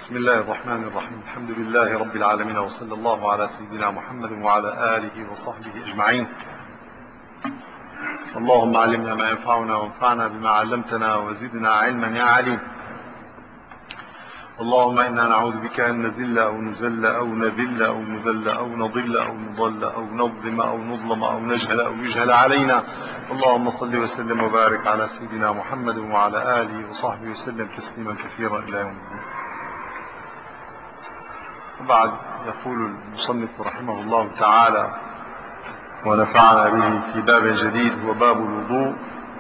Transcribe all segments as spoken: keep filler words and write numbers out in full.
بسم الله الرحمن الرحيم. الحمد لله رب العالمين، وصلى الله على سيدنا محمد وعلى آله وصحبه أجمعين. اللهم علمنا ما ينفعنا وانفعنا بما علمتنا وزدنا علما يا عليم. اللهم إنا نعوذ بك أن نزل أو نزل أو نذل أو نذل أو نضل أو نضل أو نظلم أو نظلم أو نجهل أو يجهل علينا. اللهم صل وسلم وبارك على سيدنا محمد وعلى آله وصحبه وسلم تسليما كثيرا إلى يوم الدين. وبعد، يقول المصنف رحمه الله تعالى ونفعنا به في باب جديد هو باب الوضوء.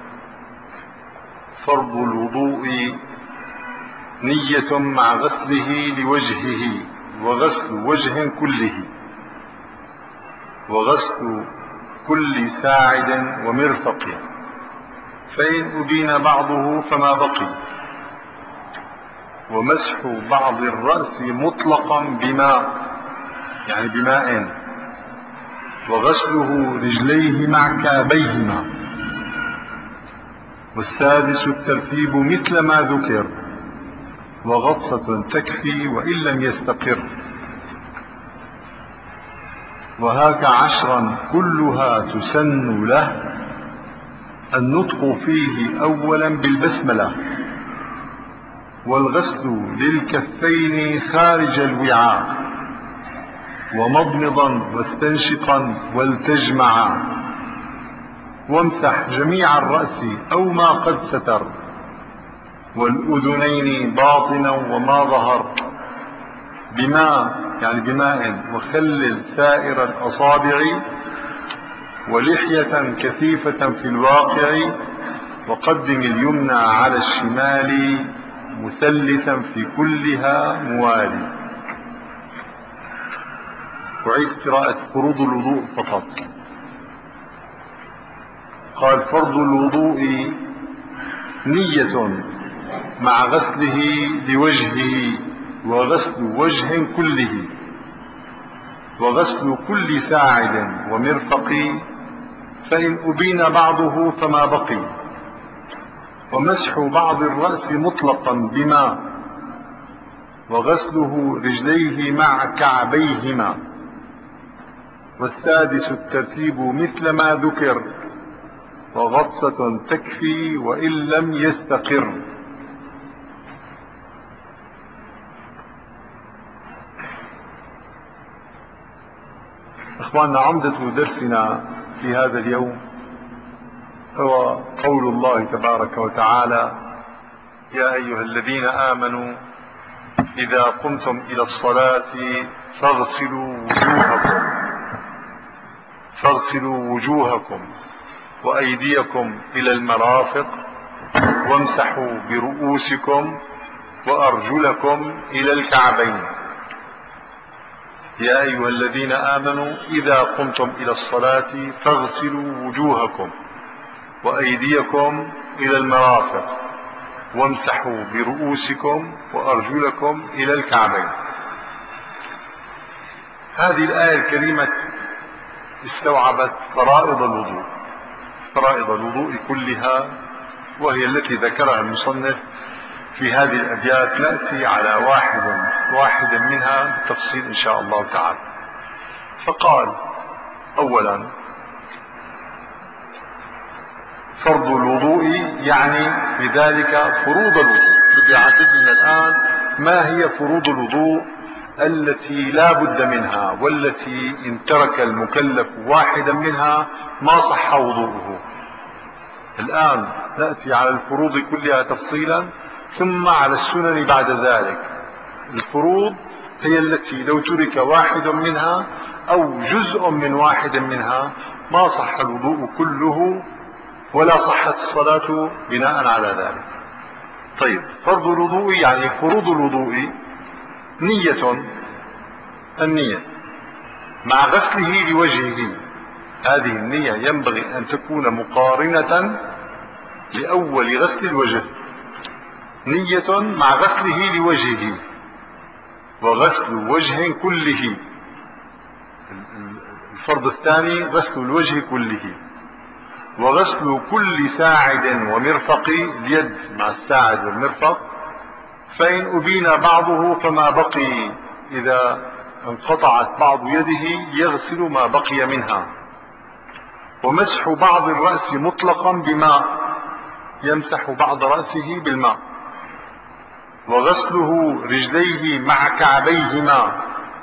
فرض الوضوء نية مع غسله لوجهه وغسل وجه كله وغسل كل ساعد ومرفق، فإن أبين بعضه فما بقي، ومسح بعض الرأس مطلقا بماء يعني بماء، وغسله رجليه مع كعبيهما، والسادس الترتيب مثل ما ذكر، وغطسة تكفي وإن لم يستقر، وهاك عشرا كلها تسن له، النطق فيه أولا بالبسملة، والغسل للكفين خارج الوعاء، ومضمضا واستنشقا والتجمعا، وامسح جميع الرأس أو ما قد ستر، والأذنين باطنا وما ظهر بماء يعني بماء، وخلل سائر الأصابع، ولحية كثيفة في الواقع، وقدم اليمنى على الشمال مثلثا في كلها موالي. وعيد قراءة فروض الوضوء فقط. قال: فرض الوضوء نية مع غسله لوجهه وغسل وجه كله وغسل كل ساعد ومرفق، فإن أبين بعضه فما بقي، ومسح بعض الرأس مطلقا بما، وغسله رجليه مع كعبيهما، والسادس الترتيب مثل ما ذكر، وغطسة تكفي وإن لم يستقر. إخواننا، عمدة درسنا في هذا اليوم هو قول الله تبارك وتعالى: يا أيها الذين آمنوا إذا قمتم إلى الصلاة فاغسلوا وجوهكم فاغسلوا وجوهكم وأيديكم إلى المرافق، وامسحوا برؤوسكم وأرجلكم إلى الكعبين. يا أيها الذين آمنوا إذا قمتم إلى الصلاة فاغسلوا وجوهكم وأيديكم إلى المرافق، وامسحوا برؤوسكم وأرجلكم إلى الكعبين. هذه الآية الكريمة استوعبت فرائض الوضوء فرائض الوضوء كلها، وهي التي ذكرها المصنف في هذه الأبيات. نأتي على واحد واحد منها بالتفصيل إن شاء الله تعالى. فقال: أولا، فرض الوضوء يعني بذلك فروض الوضوء. بدي أعدد لنا الآن ما هي فروض الوضوء التي لا بد منها، والتي إن ترك المكلف واحدا منها ما صح وضوءه. الآن نأتي على الفروض كلها تفصيلا، ثم على السنن بعد ذلك. الفروض هي التي لو ترك واحد منها أو جزء من واحد منها ما صح الوضوء كله ولا صحت الصلاة بناء على ذلك. طيب، فرض الوضوء يعني فروض الوضوء نية، النية مع غسله لوجهه. هذه النية ينبغي أن تكون مقارنة لأول غسل الوجه. نية مع غسله لوجهه وغسل وجه كله. الفرض الثاني غسل الوجه كله، وغسل كل ساعد ومرفق، اليد مع الساعد والمرفق، فإن أبين بعضه فما بقي، إذا انقطعت بعض يده يغسل ما بقي منها. ومسح بعض الرأس مطلقا بماء، يمسح بعض رأسه بالماء. وغسله رجليه مع كعبيهما.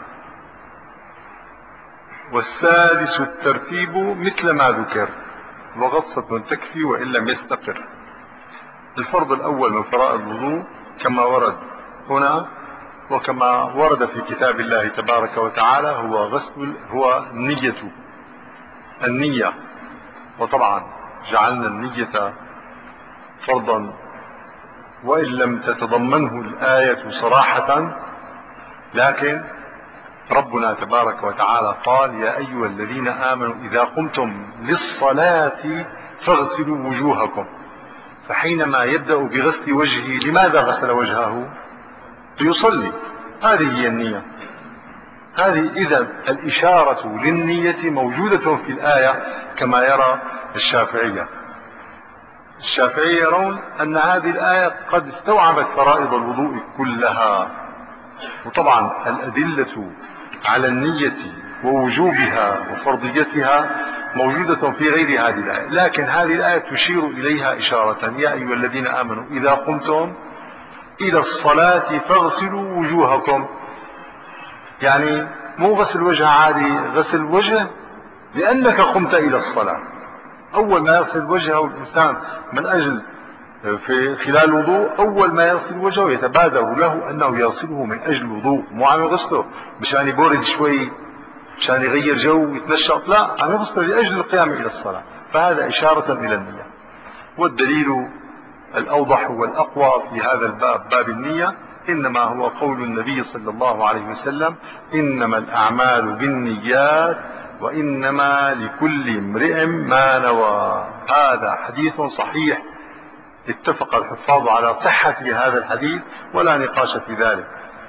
والسادس الترتيب مثل ما ذكر، وغطسة تكفي وإن لم يستقر. الفرض الأول من فرائض الوضوء كما ورد هنا وكما ورد في كتاب الله تبارك وتعالى هو غسل هو النية النية وطبعا جعلنا النية فرضا وإن لم تتضمنه الآية صراحة، لكن ربنا تبارك وتعالى قال: يا أيها الذين آمنوا إذا قمتم للصلاة فاغسلوا وجوهكم. فحينما يبدأ بغسل وجهه، لماذا غسل وجهه؟ ليصلي. هذه هي النية. هذه إذا الإشارة للنية موجودة في الآية كما يرى الشافعية. الشافعية يرون أن هذه الآية قد استوعبت فرائض الوضوء كلها، وطبعا الأدلة على النية ووجوبها وفرضيتها موجودة في غير هذه الآية، لكن هذه الآية تشير إليها إشارة: يا أيها الذين آمنوا إذا قمتم إلى الصلاة فاغسلوا وجوهكم. يعني مو غسل وجه عادي، غسل وجه لأنك قمت إلى الصلاة. أول ما يغسل وجهه الإنسان من أجل في خلال الوضوء، أول ما يغسل وجهه يتبادر له أنه يغسله من أجل الوضوء، مو عم يغسله مشان يبرد شوي، مشان يغير جو يتنشط، لا، عم يغسله لأجل القيام إلى الصلاة. فهذا إشارة إلى النية. والدليل الأوضح والأقوى في هذا الباب، باب النية، إنما هو قول النبي صلى الله عليه وسلم: إنما الأعمال بالنيات وإنما لكل امرئ ما نوى. هذا حديث صحيح اتفق الحفاظ على صحة هذا الحديث ولا نقاش في ذلك.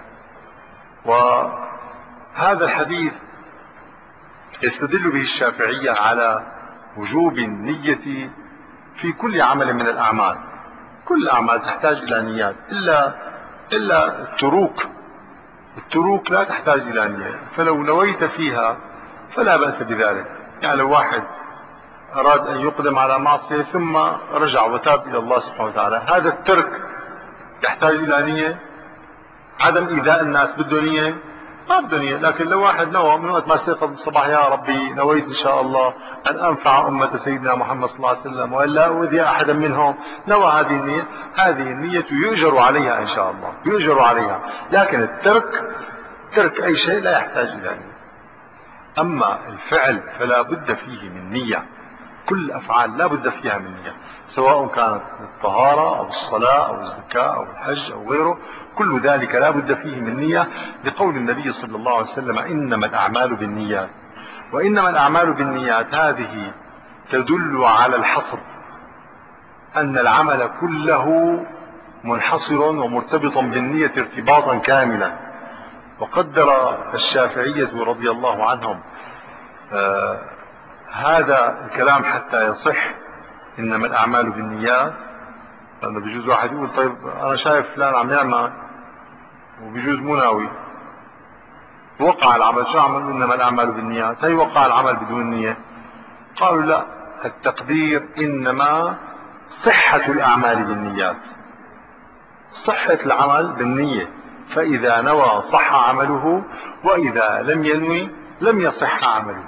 وهذا الحديث يستدل به الشافعية على وجوب النية في كل عمل من الأعمال. كل الأعمال تحتاج إلى نيات إلا إلا التروك. التروك لا تحتاج إلى نية، فلو نويت فيها فلا بأس بذلك. يعني لو واحد أراد أن يقدم على معصية ثم رجع وتاب إلى الله سبحانه وتعالى، هذا الترك يحتاج إلى نية. عدم إيذاء الناس بده نية؟ ما بده نية. لكن لو واحد نوى من وقت ما استيقظ الصباح: يا ربي نويت إن شاء الله أن أنفع أمة سيدنا محمد صلى الله عليه وسلم وإلا أؤذي أحدا منهم، نوى هذه النية، هذه النية يؤجر عليها إن شاء الله، يؤجر عليها. لكن الترك، ترك أي شيء لا يحتاج إلى نية. أما الفعل فلا بد فيه من نية. كل الأفعال لا بد فيها من نية، سواء كانت الطهارة أو الصلاة أو الزكاة أو الحج أو غيره، كل ذلك لا بد فيه من نية، لقول النبي صلى الله عليه وسلم: إنما الأعمال بالنيات. وإنما الأعمال بالنيات هذه تدل على الحصر، أن العمل كله منحصر ومرتبط بالنية ارتباطا كاملا. وقدر الشافعية رضي الله عنهم آه هذا الكلام حتى يصح: إنما الأعمال بالنيات. لأنه بيجوز واحد يقول: طيب أنا شايف فلان عم يعمل وبيجوز مو ناوي، وقع العمل، شو عمل؟ إنما الأعمال بالنيات. هي وقع العمل بدون نية. قالوا: لا، التقدير إنما صحة الأعمال بالنيات، صحة العمل بالنية، فإذا نوى صح عمله، وإذا لم ينوي لم يصح عمله.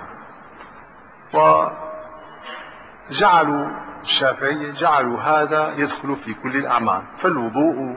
وجعلوا الشافعية جعلوا هذا يدخل في كل الأعمال، فالوضوء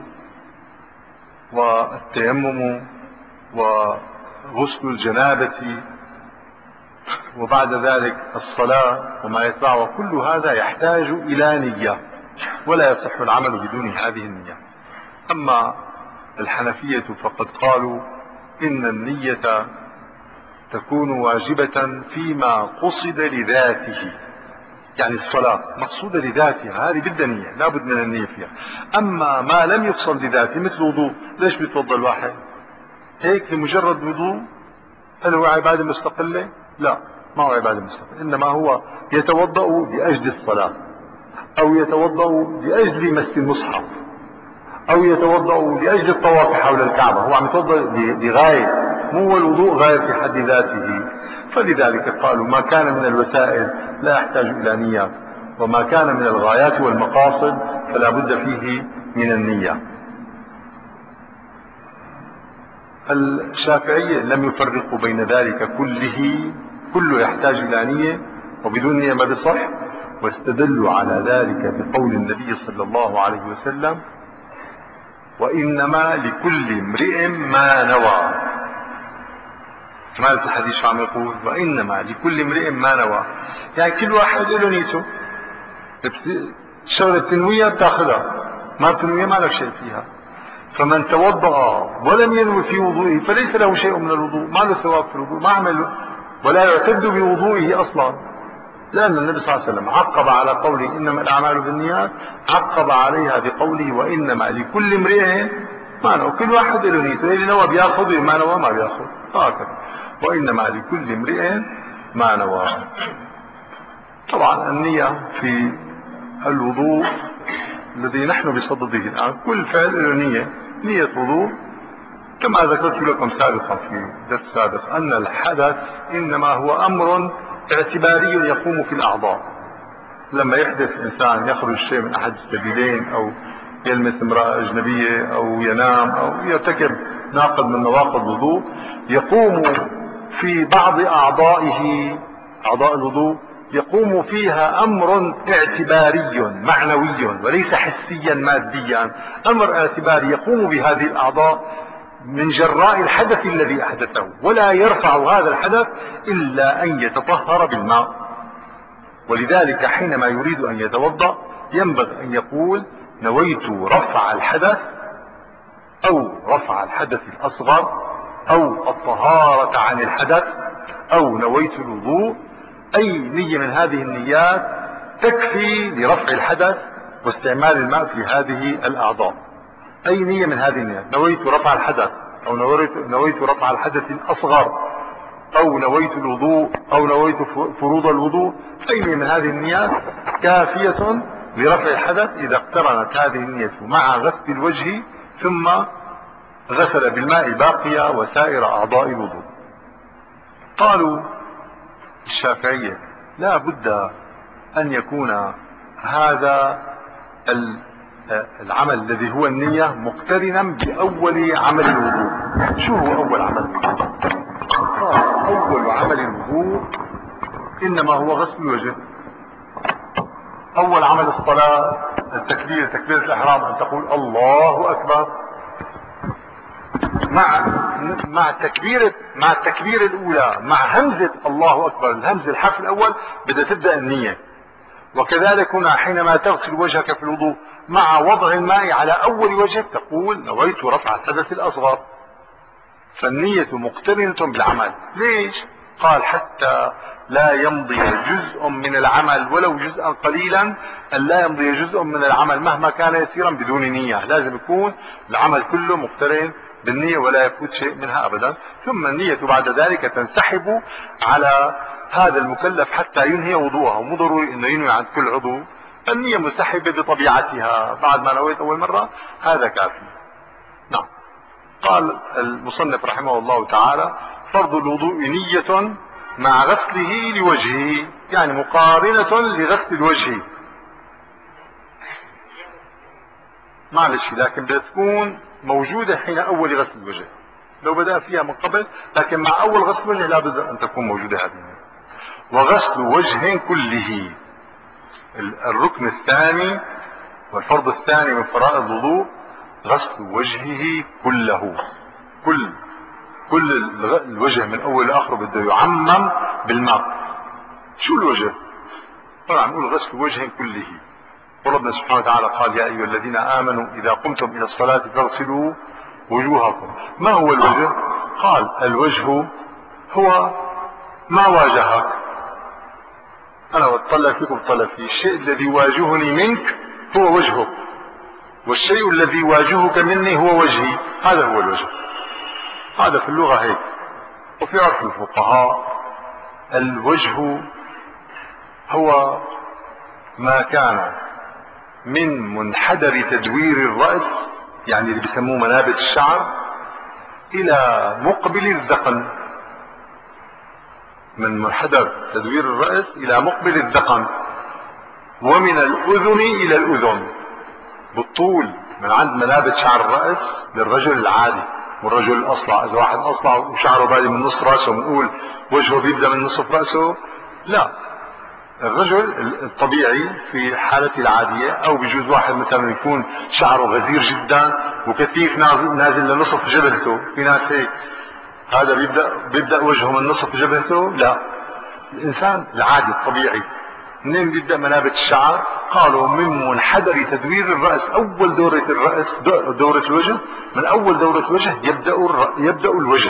والتيمم وغسل الجنابة وبعد ذلك الصلاة وما يتبعه، كل هذا يحتاج إلى نية، ولا يصح العمل بدون هذه النية. أما الحنفية فقد قالوا إن النية تكون واجبة فيما قصد لذاته، يعني الصلاة مقصودة لذاتها، هذه بدها نية، لا بد من النية فيها. أما ما لم يقصد لذاته مثل وضوء، ليش بيتوضا الواحد هيك لمجرد وضوء؟ هل هو عبادة مستقلة؟ لا، ما هو عبادة مستقلة، إنما هو يتوضأ لأجل الصلاة، أو يتوضأ لأجل مس المصحف، أو يتوضأ لأجل الطواف حول الكعبة، هو عم يتوضأ لغاية، مو هو الوضوء غاية في حد ذاته. فلذلك قالوا ما كان من الوسائل لا يحتاج إلى نية، وما كان من الغايات والمقاصد فلا بد فيه من النية. الشافعية لم يفرقوا بين ذلك كله، كله يحتاج إلى نية، وبدون نية ما بصح، واستدلوا على ذلك بقول النبي صلى الله عليه وسلم: وإنما لكل امرئ ما نوى. مالت الحديث شو عم يقول؟ وإنما لكل امرئ ما نوى، يعني كل واحد له نيته. الشغلة التنوية بتاخذها، ما التنوية ما لك شيء فيها. فمن توضأ ولم ينوي في وضوئه فليس له شيء من الوضوء، ما له ثواب في الوضوء، ما عمل ولا يعتد بوضوئه أصلا، لأن النبي صلى الله عليه وسلم عقب على قوله إنما الأعمال بالنيات، عقب عليها بقوله وإنما لكل امرئ ما نوى. كل واحد له نيته، اللي نوى بياخذ، ما نوى ما بياخذ، هكذا. وإنما لكل امرئ ما نوى. طبعا النية في الوضوء الذي نحن بصدده الآن، كل فعل له نية، نية وضوء. كما ذكرت لكم سابقا في درس سابق أن الحدث إنما هو أمر اعتباري يقوم في الأعضاء. لما يحدث إنسان يخرج شيء من أحد السبيلين، أو يلمس امرأة أجنبية، أو ينام، أو يرتكب ناقض من نواقض الوضوء، يقوم في بعض أعضائه، أعضاء الوضوء يقوم فيها أمر اعتباري معنوي وليس حسيا ماديا، أمر اعتباري يقوم بهذه الأعضاء من جراء الحدث الذي أحدثه، ولا يرفع هذا الحدث إلا أن يتطهر بالماء. ولذلك حينما يريد أن يتوضأ ينبغي أن يقول: نويت رفع الحدث، أو رفع الحدث الأصغر، أو الطهارة عن الحدث، أو نويت الوضوء. أي نية من هذه النيات تكفي لرفع الحدث واستعمال الماء في هذه الأعضاء. أي نية من هذه النيات، نويت رفع الحدث، أو نويت, نويت رفع الحدث الأصغر، أو نويت الوضوء، أو نويت فروض الوضوء، أي نية من هذه النيات كافية لرفع الحدث إذا اقترنت هذه النية مع غسل الوجه، ثم غسل بالماء الباقية وسائر أعضاء الوضوء. قالوا الشافعية: لا بد أن يكون هذا العمل الذي هو النية مقترنا بأول عمل الوضوء. شو هو أول عمل الوضوء؟ قال: أول عمل الوضوء إنما هو غسل الوجه. أول عمل الصلاة التكبير، تكبيرة الإحرام، أن تقول الله أكبر. مع مع التكبيرة مع التكبيرة الأولى، مع همزة الله أكبر، الهمزة الحرف الأول بدأ تبدأ النية. وكذلك هنا حينما تغسل وجهك في الوضوء، مع وضع الماء على أول وجهك تقول: نويت رفع الحدث الأصغر. فالنية مقترنة بالعمل. ليش؟ قال: حتى لا يمضي جزء من العمل ولو جزءا قليلا، أن لا يمضي جزء من العمل مهما كان يسيرا بدون نية. لازم يكون العمل كله مقترن بالنية ولا يفوت شيء منها أبدا. ثم النية بعد ذلك تنسحب على هذا المكلف حتى ينهي وضوءه. مو ضروري انه ينوي عن كل عضو، النية مسحبة بطبيعتها، بعد ما نويت أول مرة هذا كافي. نعم. قال المصنف رحمه الله تعالى: فرض الوضوء نية مع غسله لوجهه، يعني مقارنة لغسل الوجه. معلش، لكن بدها تكون موجودة حين أول غسل الوجه. لو بدأ فيها من قبل، لكن مع أول غسل الوجه لا بد أن تكون موجودة هذه. وغسل وجه كله، الركن الثاني والفرض الثاني من فرائض الوضوء غسل وجهه كله. كل كل الوجه من اول لاخره بده يعمم بالماء. شو الوجه؟ طبعا نقول غسل وجه كله. وربنا سبحانه وتعالى قال: يا ايها الذين امنوا اذا قمتم الى الصلاه فاغسلوا وجوهكم. ما هو الوجه؟ قال: الوجه هو ما واجهك. انا بتطلع فيك وبتطلع فيه، الشيء الذي يواجهني منك هو وجهك، والشيء الذي يواجهك مني هو وجهي. هذا هو الوجه. هذا في اللغة هيك. وفي عرف الفقهاء الوجه هو ما كان من منحدر تدوير الرأس يعني اللي بيسموه منابت الشعر، الى مقبل الذقن، من منحدر تدوير الرأس الى مقبل الذقن، ومن الاذن الى الاذن بالطول، من عند منابت شعر الرأس للرجل العادي والرجل الاصلع. اذا واحد اصلع وشعره بادي من نص راسه بنقول وجهه بيبدا من نصف راسه؟ لا، الرجل الطبيعي في حالته العادية، او بجوز واحد مثلا يكون شعره غزير جدا وكثيف نازل, نازل لنصف جبهته، في ناس هيك، هذا بيبدأ, بيبدأ وجهه من نصف جبهته. لا، الانسان العادي الطبيعي منين بيبدأ منابت الشعر؟ قالوا من منحدر تدوير الرأس، اول دورة الرأس دورة الوجه، من اول دورة الوجه يبدأ, يبدأ الوجه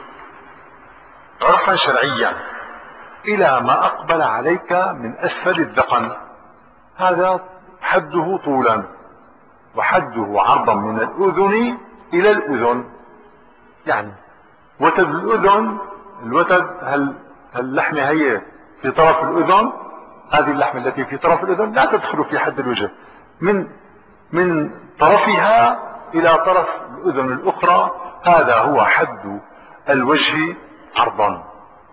عرفا شرعيا الى ما اقبل عليك من اسفل الذقن، هذا حده طولا، وحده عرضا من الاذن الى الاذن. يعني وتد الاذن، الوتد هل اللحمة هي في طرف الاذن، هذه اللحمة التي في طرف الاذن لا تدخل في حد الوجه، من من طرفها الى طرف الاذن الاخرى، هذا هو حد الوجه عرضا.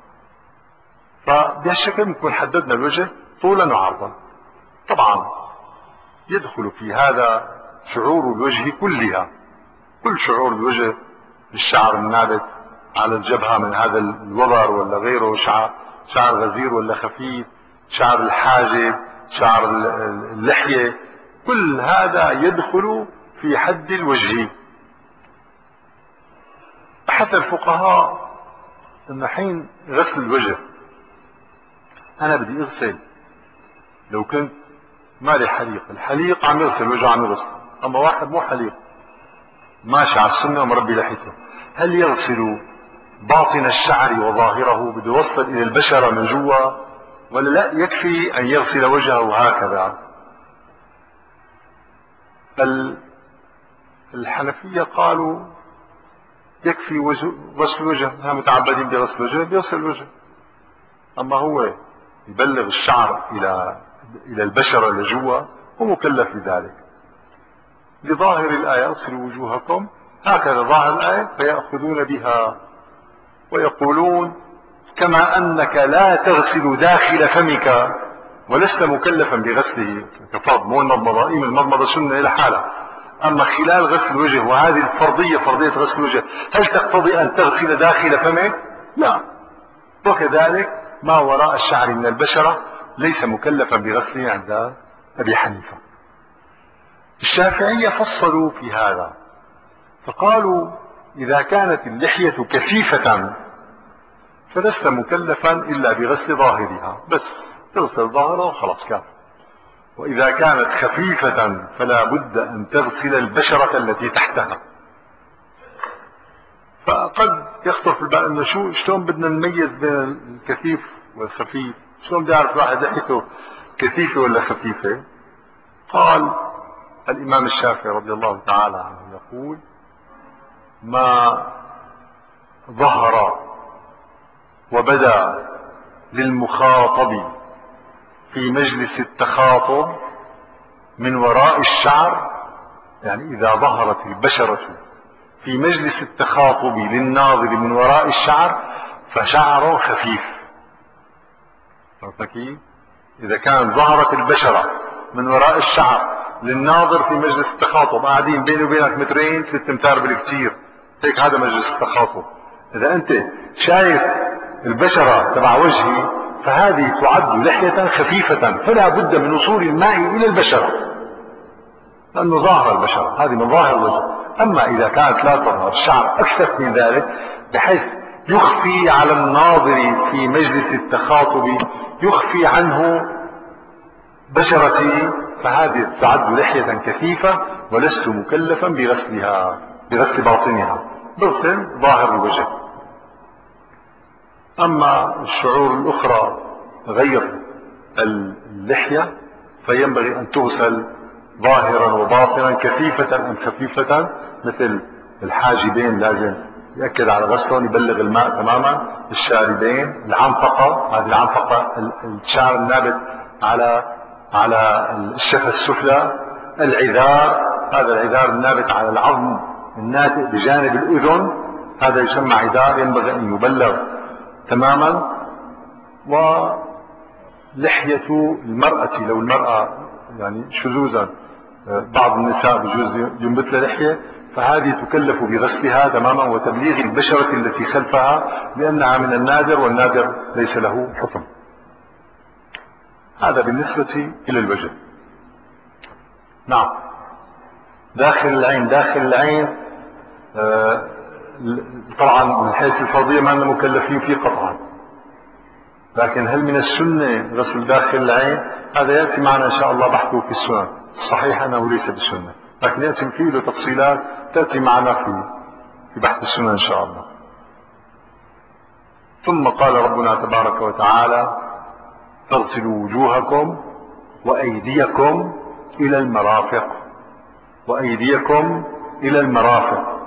فبهالشكل بنكون حددنا الوجه طولا وعرضا. طبعا يدخل في هذا شعور الوجه كلها، كل شعور الوجه، الشعر النابت على الجبهة من هذا الوبر ولا غيره، شعر, شعر غزير ولا خفيف، شعر الحاجب، شعر اللحية، كل هذا يدخل في حد الوجه. حتى الفقهاء ان حين غسل الوجه، انا بدي اغسل، لو كنت مالي حليق، الحليق عم يغسل وجهه عم يغسل، اما واحد مو حليق ماشي على السنة ومربي لحيته، هل يغسل باطن الشعر وظاهره، بده يوصل الى البشرة من جوا، ولا لا يكفي ان يغسل وجهه هكذا؟ الحنفية قالوا يكفي غسل الوجه، متعبدين بغسل الوجه بيغسل الوجه، اما هو يبلغ الشعر الى الى البشرة لجوا هو مكلف بذلك. لظاهر الآية اغسلوا وجوهكم، هكذا ظاهر الآية، فيأخذون بها ويقولون كما أنك لا تغسل داخل فمك ولست مكلفا بغسله كفرض، مو المضمضة، إيم المضمضة سنة إلى حالة، أما خلال غسل الوجه، وهذه الفرضية فرضية غسل الوجه، هل تقتضي أن تغسل داخل فمك؟ لا. وكذلك ما وراء الشعر من البشرة ليس مكلفا بغسله عند أبي حنيفة. الشافعية فصلوا في هذا فقالوا إذا كانت اللحية كثيفة فلست مكلفا إلا بغسل ظاهرها، بس تغسل ظاهرها وخلاص كافي. وإذا كانت خفيفة فلا بد أن تغسل البشرة التي تحتها. فقد يخطر في البال أنه شو شلون بدنا نميز بين الكثيف والخفيف؟ شلون بدي أعرف واحد لحيته كثيفة ولا خفيفة؟ قال الإمام الشافعي رضي الله تعالى عنه يقول ما ظهر وبدا للمخاطب في مجلس التخاطب من وراء الشعر، يعني إذا ظهرت البشرة في مجلس التخاطب للناظر من وراء الشعر فشعر خفيف. كيف؟ إذا كان ظهرت البشرة من وراء الشعر للناظر في مجلس التخاطب، قاعدين بيني وبينك مترين ست امتار بالكثير، هيك هذا مجلس التخاطب، إذا أنت شايف البشرة تبع وجهي فهذه تعد لحية خفيفة، فلا بد من وصول الماء إلى البشرة لأنه ظاهر البشرة، هذه من ظاهر الوجه. أما إذا كانت لا تظهر الشعر أكثر من ذلك بحيث يخفي على الناظر في مجلس التخاطب، يخفي عنه بشرتي، فهذه تعد لحية كثيفة ولست مكلفا بغسلها، بغسل باطنها، بغسل ظاهر الوجه. أما الشعور الأخرى غير اللحية فينبغي أن تغسل ظاهرا وباطنا، كثيفة أم خفيفة، مثل الحاجبين لازم يأكد على غسلهم، يبلغ الماء تماما، الشاربين، العنفقة، هذه العنفقة الشعر النابت على على الشفة السفلى، العذار، هذا العذار النابت على العظم الناتئ بجانب الأذن، هذا يسمى عذار ينبغي أن يبلغ تماما. ولحية المرأة، لو المرأة يعني شذوذا بعض النساء بجوز ينبت لها لحية، فهذه تكلف بغسلها تماما وتبليغ البشرة التي خلفها، لأنها من النادر، والنادر ليس له حكم. هذا بالنسبة إلى الوجه. نعم. داخل العين، داخل العين آه طبعا من حيث الفرضية ما أننا مكلفين فيه قطعا، لكن هل من السنة غسل داخل العين؟ هذا يأتي معنا إن شاء الله بحثه في السنن. الصحيح أنه ليس بالسنة، لكن يأتي فيه له تفصيلات تأتي معنا في في بحث السنن إن شاء الله. ثم قال ربنا تبارك وتعالى: فاغسلوا وجوهكم وأيديكم إلى المرافق، وأيديكم إلى المرافق.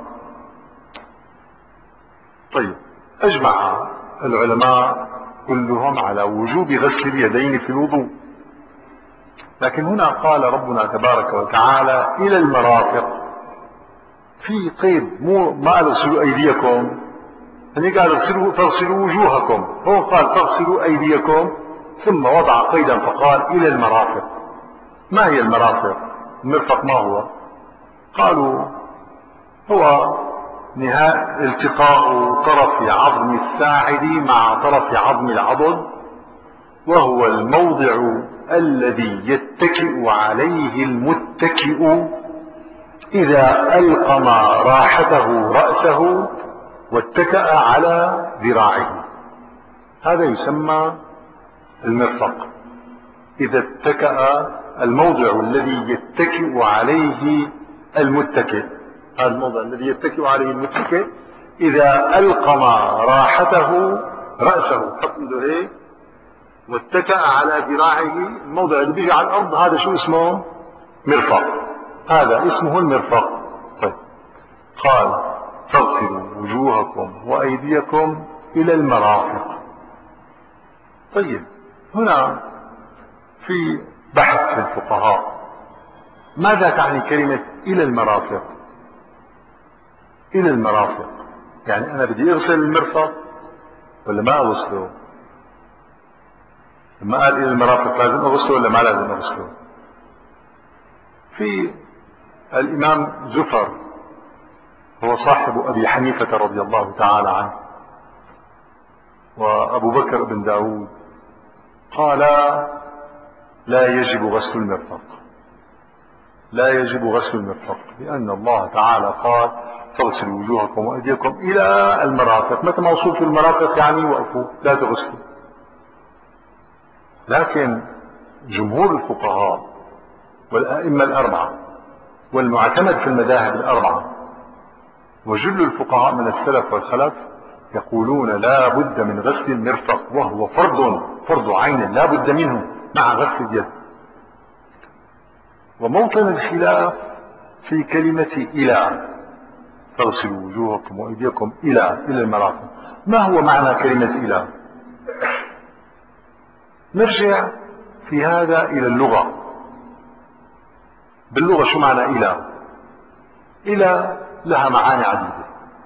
طيب، أجمع العلماء كلهم على وجوب غسل اليدين في الوضوء، لكن هنا قال ربنا تبارك وتعالى إلى المرافق، في قيد، مو ما قال اغسلوا أيديكم، يعني قال اغسلوا فاغسلوا وجوهكم، هو قال فاغسلوا أيديكم ثم وضع قيدا فقال إلى المرافق. ما هي المرافق؟ المرفق ما هو؟ قالوا هو نهاية التقاء طرف عظم الساعد مع طرف عظم العضد، وهو الموضع الذي يتكئ عليه المتكئ إذا ألقم راحته رأسه واتكأ على ذراعه، هذا يسمى المرفق. إذا اتكأ الموضع الذي يتكئ عليه المتكئ، هذا الموضع الذي يتكئ عليه المتكئ إذا ألقم راحته رأسه، حط له هيك واتكأ على ذراعه، الموضع اللي بيجي على الأرض هذا شو اسمه؟ مرفق، هذا اسمه المرفق. طيب، قال فاغسلوا وجوهكم وأيديكم إلى المرافق. طيب، هنا في بحث في الفقهاء، ماذا تعني كلمة إلى المرافق؟ إلى المرافق يعني أنا بدي أغسل المرفق ولا ما أغسله؟ لما قال إلى المرافق لازم أغسله ولا ما لازم أغسله؟ في الإمام زفر هو صاحب أبي حنيفة رضي الله تعالى عنه، وأبو بكر بن داود قال لا يجب غسل المرفق، لا يجب غسل المرفق، لأن الله تعالى قال فاغسلوا وجوهكم وأيديكم إلى المرافق، متى ما وصلتوا المرافق يعني وقفوا لا تغسلوا. لكن جمهور الفقهاء والأئمة الأربعة والمعتمد في المذاهب الأربعة وجل الفقهاء من السلف والخلف يقولون لا بد من غسل المرفق، وهو فرض فرض عين لا بد منه مع غسل اليد. وموطن الخلاف في كلمة إلى، فاغسلوا وجوهكم وأيديكم إلى إلى المرافق، ما هو معنى كلمة إلى؟ نرجع في هذا إلى اللغة. باللغة شو معنى إلى؟ إلى لها معاني عديدة،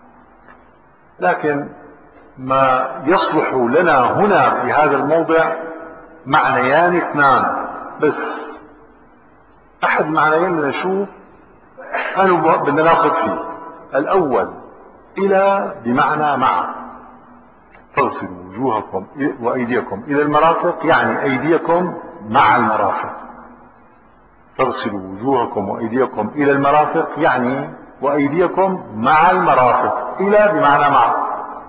لكن ما يصلح لنا هنا في هذا الموضع معنيان اثنان بس. أحد معنيين بدنا نشوف أنا بدنا ناخذ فيه. الأول إلى بمعنى مع، فاغسلوا وجوهكم وأيديكم إلى المرافق يعني أيديكم مع المرافق. فاغسلوا وجوهكم وأيديكم إلى المرافق يعني وأيديكم مع المرافق، إلى بمعنى مع.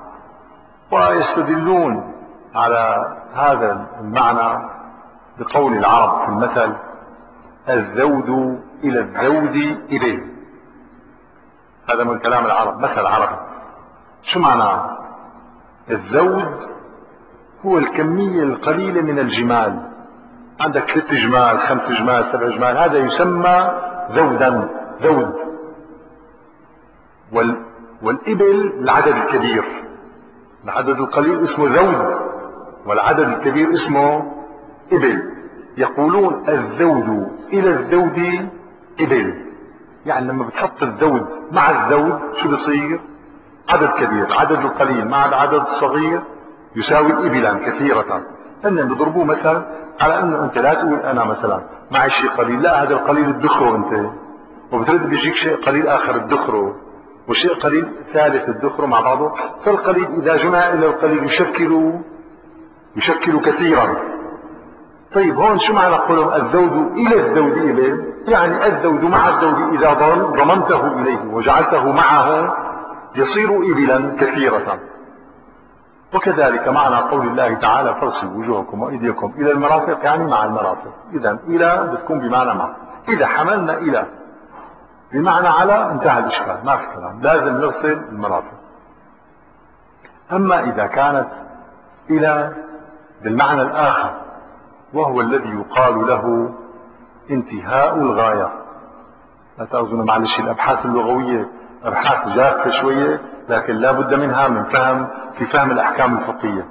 ويستدلون على هذا المعنى بقول العرب في المثل الذود إلى الذود إليه، هذا من كلام العرب، مثل عربي. شو معناه؟ الذود هو الكمية القليلة من الجمال، عندك ست جمال خمس جمال سبع جمال، هذا يسمى ذودا، ذود. وال... والإبل العدد الكبير، العدد القليل اسمه ذود والعدد الكبير اسمه إبل. يقولون الذود إلى الذود إبل، يعني لما بتحط الزوج مع الزوج شو بصير؟ عدد كبير، عدد القليل مع العدد الصغير يساوي إبلا كثيرة. أن بيضربوه مثلا على أنه أنت لا تقول أنا مثلا معي شيء قليل، لا هذا القليل الدخره أنت، وبترد بيجيك شيء قليل آخر الدخره، وشيء قليل ثالث الدخره مع بعضه. فالقليل إذا جمع إلى القليل يشكل يشكل كثيرا. طيب هون شو معنى قولهم الزوج إلى الزوج إبل؟ يعني الزوج مع الزوج إذا ضممته إليه وجعلته معه يصير إبلا كثيرة. وكذلك معنى قول الله تعالى فاغسلوا وجوهكم وأيديكم إلى المرافق، يعني مع المرافق. إذا إلى بتكون بمعنى مع. إذا حملنا إلى بمعنى على انتهى الإشكال، ما في كلام، لازم نغسل المرافق. أما إذا كانت إلى بالمعنى الآخر وهو الذي يقال له انتهاء الغاية، لا تأخذون معلش الأبحاث اللغوية أبحاث جافة شوية، لكن لا بد منها من فهم في فهم الأحكام الفقهية.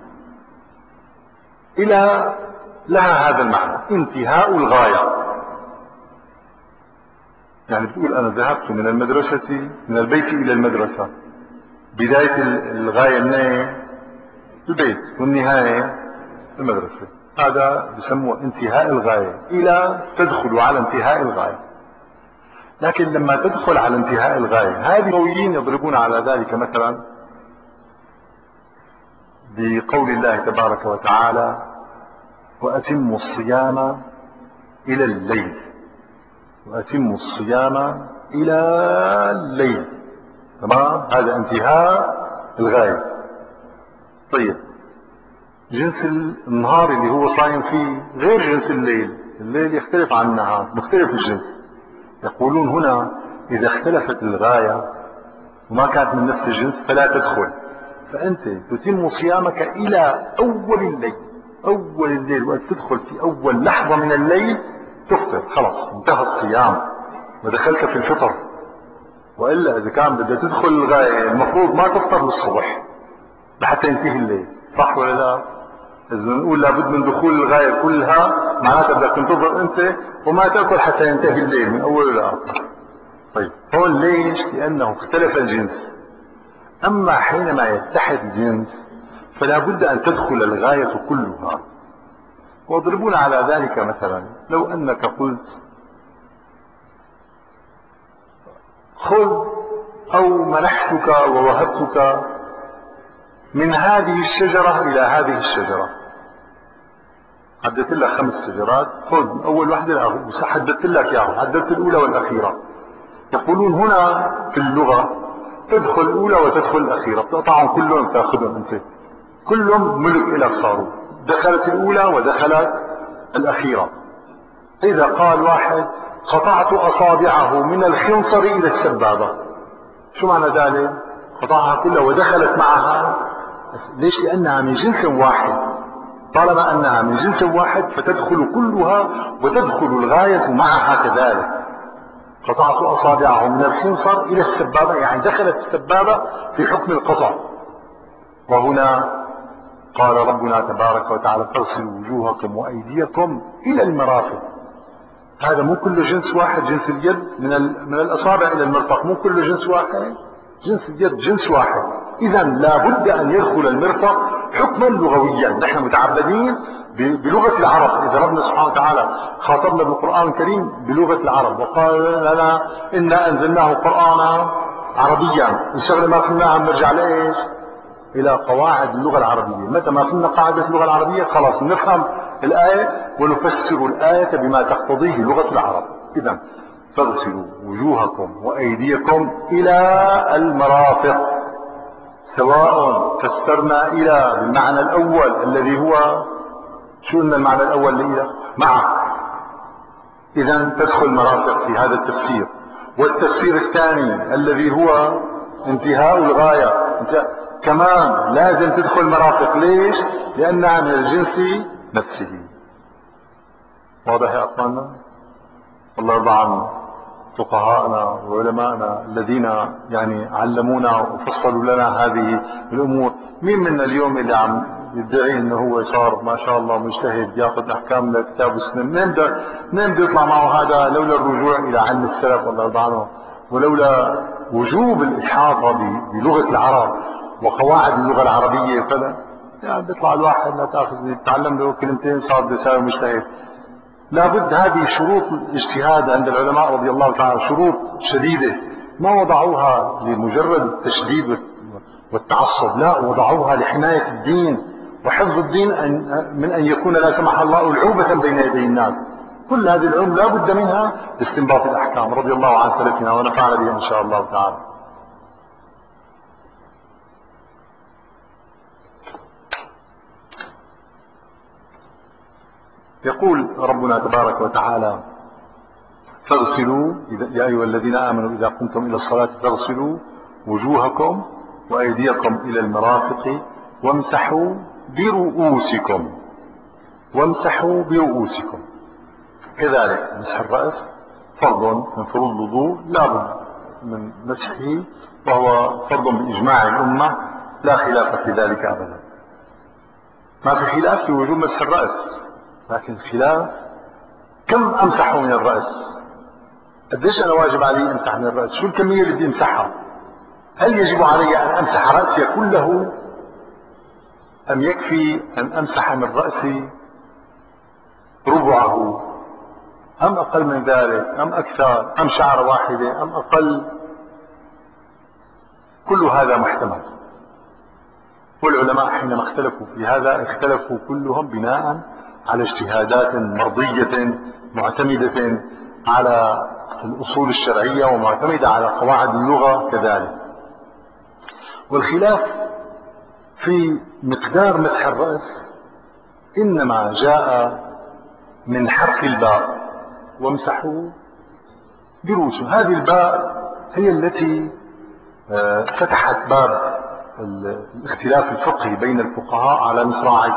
إلى لها هذا المعنى انتهاء الغاية. يعني بتقول أنا ذهبت من المدرسة من البيت إلى المدرسة، بداية الغاية من البيت والنهاية المدرسة، هذا بسموه انتهاء الغاية. إلى تدخل على انتهاء الغاية. لكن لما تدخل على انتهاء الغاية، هذه اللغويين يضربون على ذلك مثلا بقول الله تبارك وتعالى وأتموا الصيام إلى الليل، وأتموا الصيام إلى الليل، تمام؟ هذا انتهاء الغاية. طيب جنس النهار اللي هو صايم فيه غير جنس الليل، الليل يختلف عن النهار، مختلف الجنس. يقولون هنا إذا اختلفت الغاية وما كانت من نفس الجنس فلا تدخل، فأنت تتم صيامك إلى أول الليل. أول الليل وقت تدخل في أول لحظة من الليل تفطر، خلاص انتهى الصيام ودخلت في الفطر. وإلا إذا كان بدها تدخل الغاية المفروض ما تفطر للصبح لحتى ينتهي الليل، صح ولا لا؟ إذا نقول لابد من دخول الغاية كلها معناتها بدك تنتظر أنت وما تأكل حتى ينتهي الليل من أول لآخر. طيب هون ليش؟ لأنه اختلف الجنس. أما حينما يتحد الجنس فلا بد أن تدخل الغاية كلها. واضربون على ذلك مثلا لو أنك قلت خذ أو منحتك ووهبتك من هذه الشجرة إلى هذه الشجرة، عدت لك خمس شجرات، خذ أول واحدة حددت لك إياها، عدت الأولى والأخيرة. يقولون هنا في اللغة تدخل الأولى وتدخل الأخيرة، بتقطعهم كلهم تأخذهم أنت، كلهم ملك لك صاروا، دخلت الأولى ودخلت الأخيرة. إذا قال واحد قطعت أصابعه من الخنصر إلى السبابة، شو معنى ذلك؟ قطعها كلها ودخلت معها. ليش؟ لأنها من جنس واحد. طالما أنها من جنس واحد فتدخل كلها وتدخل الغاية معها كذلك. قطعت أصابعه من الخنصر إلى السبابة، يعني دخلت السبابة في حكم القطع. وهنا قال ربنا تبارك وتعالى فاغسلوا وجوهكم وأيديكم إلى المرافق. هذا مو كله جنس واحد، جنس اليد من من الأصابع إلى المرفق مو كله جنس واحد، جنس اليد جنس واحد. إذا لا بد أن يدخل المرفق حكما لغويا. نحن متعبدين بلغة العرب. إذا ربنا سبحانه وتعالى خاطبنا بالقرآن الكريم بلغة العرب وقال لنا إنا أنزلناه قرآنا عربيا، الشغلة ما فهمناها بنرجع لإيش؟ إلى قواعد اللغة العربية. متى ما فهمنا قاعدة اللغة العربية خلاص نفهم الآية ونفسر الآية بما تقتضيه لغة العرب. إذا فاغسلوا وجوهكم وأيديكم إلى المرافق، سواء فسرنا إلى بالمعنى الأول الذي هو شو قلنا المعنى الأول لإلى؟ مع. إذا تدخل مرافق في هذا التفسير. والتفسير الثاني الذي هو انتهاء الغاية انتهاء كمان لازم تدخل مرافق. ليش؟ لأنها من الجنس نفسه. واضح يا أخواننا؟ الله يرضى عن فقهاءنا وعلمائنا الذين يعني علمونا وفصلوا لنا هذه الأمور. مين منا اليوم اللي عم يدعي انه هو صار ما شاء الله مجتهد ياخذ احكام من الكتاب والسنه؟ منين بده منين بده يطلع معه هذا لولا الرجوع الى علم السلف الله يرضى عنه ولولا وجوب الإحاطة بلغة العرب وقواعد اللغة العربية فلا يعني بيطلع الواحد لا تأخذني تعلم له كلمتين صار بده يساوي مجتهد. لابد هذه شروط الاجتهاد عند العلماء رضي الله تعالى شروط شديدة ما وضعوها لمجرد التشديد والتعصب، لا وضعوها لحماية الدين وحفظ الدين من أن يكون لا سمح الله ألعوبة بين يدي الناس. كل هذه العلوم لا بد منها لاستنباط الأحكام رضي الله عن سلفنا ونفعنا بها إن شاء الله تعالى. يقول ربنا تبارك وتعالى فاغسلوا يا أيها الذين آمنوا إذا قمتم إلى الصلاة فاغسلوا وجوهكم وأيديكم إلى المرافق وامسحوا برؤوسكم وامسحوا برؤوسكم. كذلك مسح الرأس فرض من فروض الوضوء لا بد من مسحه وهو فرض بإجماع الأمة لا خلاف في ذلك أبدا. ما في خلاف في وجوب مسح الرأس، لكن خلاف كم أمسحه من الرأس، قديش أنا واجب علي أمسح من الرأس، شو الكمية اللي بدي أمسحها، هل يجب علي أن أمسح رأسي كله أم يكفي أن أمسح من رأسي ربعه أم أقل من ذلك أم أكثر أم شعرة واحدة أم أقل. كل هذا محتمل، والعلماء حينما اختلفوا في هذا اختلفوا كلهم بناء على اجتهادات مرضية معتمدة على الأصول الشرعية ومعتمدة على قواعد اللغة كذلك. والخلاف في مقدار مسح الرأس إنما جاء من حرف الباء وامسحوا برؤوسكم. هذه الباء هي التي فتحت باب الاختلاف الفقهي بين الفقهاء على مصراعي،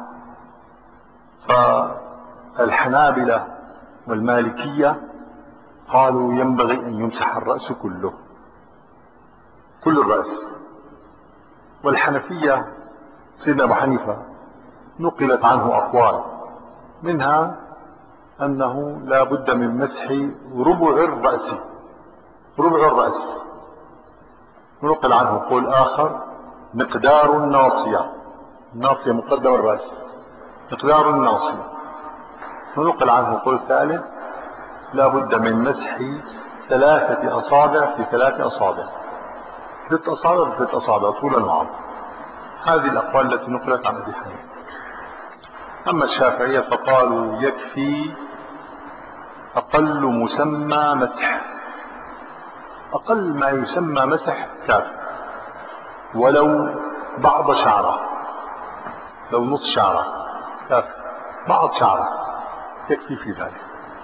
فالحنابلة والمالكية قالوا ينبغي أن يمسح الرأس كله كل الرأس، والحنفية سيدنا أبو حنيفة نقلت عنه أقوال منها أنه لا بد من مسح ربع الرأس ربع الرأس، ونقل عنه قول آخر مقدار الناصية، الناصية مقدم الرأس مقدار الناصية، ونقل عنه قول ثالث لا بد من مسح ثلاثة أصابع في ثلاث أصابع، ست أصابع في ست أصابع طولا وعرضا. هذه الأقوال التي نقلت عن أبي حنيفة. أما الشافعية فقالوا يكفي أقل مسمى مسح، أقل ما يسمى مسح كافي، ولو بعض شعرة، لو نص شعرة كافي، بعض شعرة يكفي في ذلك.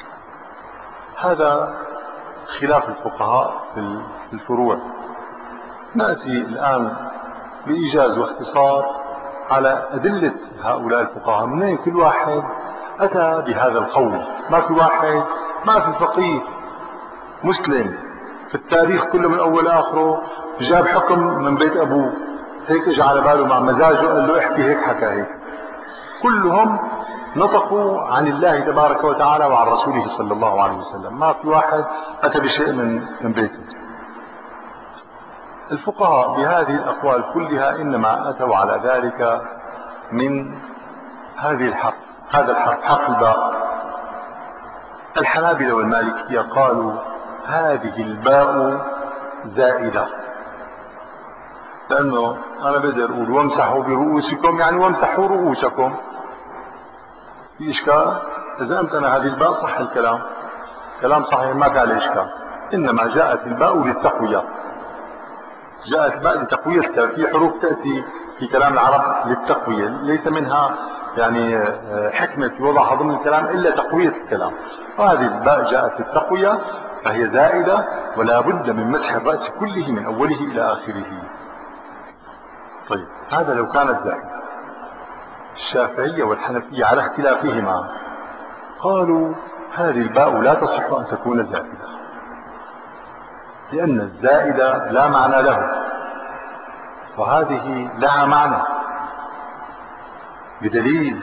هذا خلاف الفقهاء في الفروع. نأتي الآن بإيجاز واختصار على أدلة هؤلاء الفقهاء، منين كل واحد أتى بهذا القول. ما في واحد ما في فقيه مسلم في التاريخ كله من أول آخره جاب حكم من بيت أبوه هيك اجى على باله مع مزاجه قال له احكي هيك حكى هيك. كلهم نطقوا عن الله تبارك وتعالى وعن رسوله صلى الله عليه وسلم، ما في واحد أتى بشيء من من بيته. الفقهاء بهذه الأقوال كلها إنما أتوا على ذلك من هذه الحرف، هذا الحرف حرف الباء. الحنابلة والمالكية قالوا هذه الباء زائدة، لأنه أنا بقدر أقول وامسحوا برؤوسكم يعني وامسحوا رؤوسكم، في إشكال؟ إذا أمتنا هذه الباء صح الكلام، كلام صحيح ما كان إشكال. إنما جاءت الباء للتقوية، جاءت الباء لتقوية، في حروف تأتي في كلام العرب للتقوية ليس منها يعني حكمة في وضعها ضمن الكلام إلا تقوية الكلام، وهذه الباء جاءت للتقوية فهي زائدة ولا بد من مسح الرأس كله من أوله إلى آخره. طيب هذا لو كانت زائدة. الشافعية والحنفية على اختلافهما قالوا هذه الباء لا تصح أن تكون زائدة، لأن الزائدة لا معنى له وهذه لها معنى، بدليل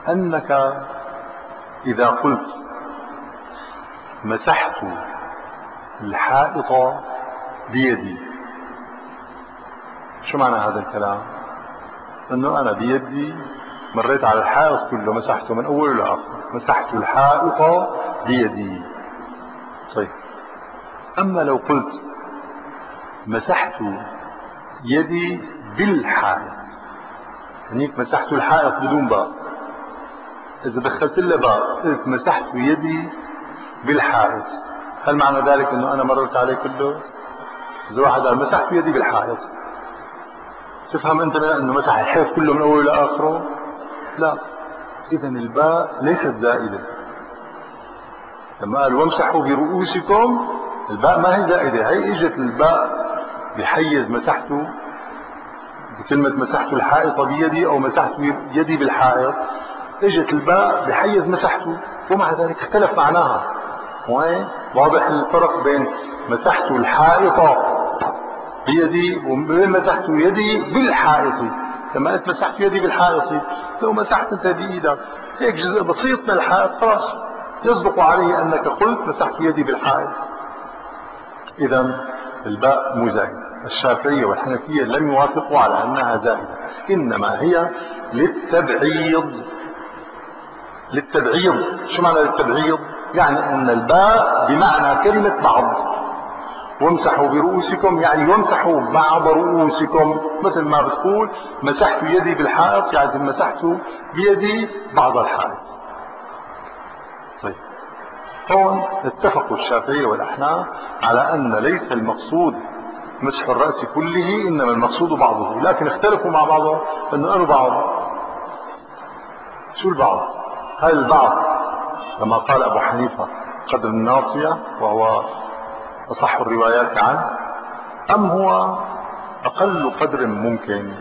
أنك إذا قلت مسحت الحائط بيدي. شو معنى هذا الكلام؟ انه انا بيدي مريت على الحائط كله، مسحته من اوله لاخره، مسحت الحائط بيدي. طيب، اما لو قلت مسحت يدي بالحائط، هنيك مسحت الحائط بدون باء. اذا دخلت له باء قلت مسحت يدي بالحائط، هل معنى ذلك انه انا مررت عليه كله؟ اذا واحد قال مسحت يدي بالحائط، تفهم انت انه مسح الحيط كله من اوله لاخره؟ لا. اذا الباء ليست زائده. لما قال وامسحوا برؤوسكم، الباء ما هي زائده، هي اجت الباء بحيز مسحته بكلمه مسحت الحائط بيدي او مسحت يدي بالحائط، اجت الباء بحيز مسحته، ومع ذلك اختلف معناها. وين واضح الفرق بين مسحت الحائط بيدي وبين مسحت يدي بالحائط. لما قلت مسحت يدي بالحائط، لو مسحت انت بايدك هيك جزء بسيط من الحائط خلاص يصدق عليه انك قلت مسحت يدي بالحائط. اذا الباء مو زائده. الشافعيه والحنفيه لم يوافقوا على انها زائده، انما هي للتبعيض. للتبعيض. شو معنى للتبعيض؟ يعني ان الباء بمعنى كلمه بعض. وامسحوا برؤوسكم يعني وامسحوا بعض رؤوسكم، مثل ما بتقول مسحت يدي بالحائط يعني مسحت بيدي بعض الحائط. طيب، هون اتفقوا الشافعية والأحناف على أن ليس المقصود مسح الرأس كله، إنما المقصود بعضه، لكن اختلفوا مع بعضهم أنه أنه بعض. شو البعض؟ هل البعض كما قال أبو حنيفة قدر الناصية وهو أصح الروايات عنه، أم هو أقل قدر ممكن؟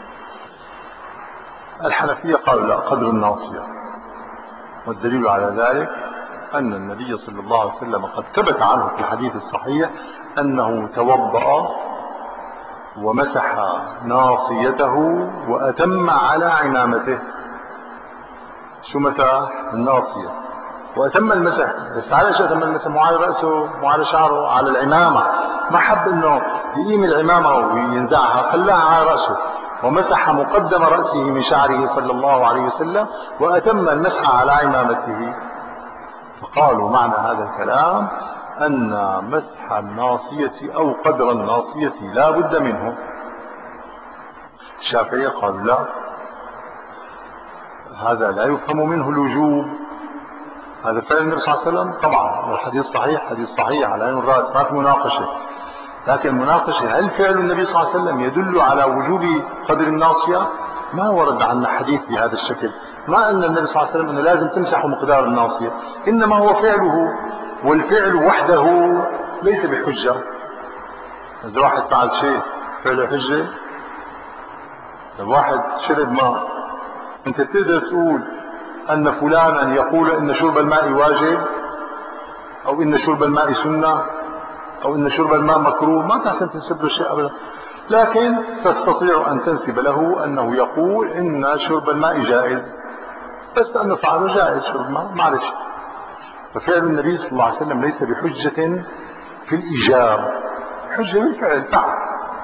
الحنفية قالوا لا، قدر الناصية. والدليل على ذلك أن النبي صلى الله عليه وسلم قد ثبت عنه في الحديث الصحيح أنه توضأ ومسح ناصيته وأتم على عمامته. شو مسح؟ الناصية وأتم المسح. بس على شيء أتم المسح؟ مو على رأسه، مو على شعره، على العمامة. ما حب إنه يقيم العمامة وينزعها، خلاها على رأسه ومسح مقدم رأسه من شعره صلى الله عليه وسلم وأتم المسح على عمامته. فقالوا معنى هذا الكلام أن مسح الناصية أو قدر الناصية لا بد منه. الشافعية قالوا لا، هذا لا يفهم منه الوجوب، هذا فعل النبي صلى الله عليه وسلم. طبعا الحديث صحيح، حديث صحيح على عين الرأس، ما في مناقشة. لكن المناقشة هل فعل النبي صلى الله عليه وسلم يدل على وجوب قدر الناصية؟ ما ورد عنا حديث بهذا الشكل. ما أن النبي صلى الله عليه وسلم أنه لازم تمسحوا مقدار الناصية، إنما هو فعله، والفعل وحده ليس بحجة. إذا واحد فعل شيء فعله حجة. لو واحد شرب ماء، أنت تقدر تقول أن فلانا يقول إن شرب الماء واجب، أو إن شرب الماء سنة، أو إن شرب الماء مكروه، ما تحسن تنسب له شيء أبدا. لكن تستطيع أن تنسب له أنه يقول إن شرب الماء جائز، بس لأنه فعله جائز شرب الماء، معلش. ففعل النبي صلى الله عليه وسلم ليس بحجة في الإيجاب، حجة بالفعل فعل.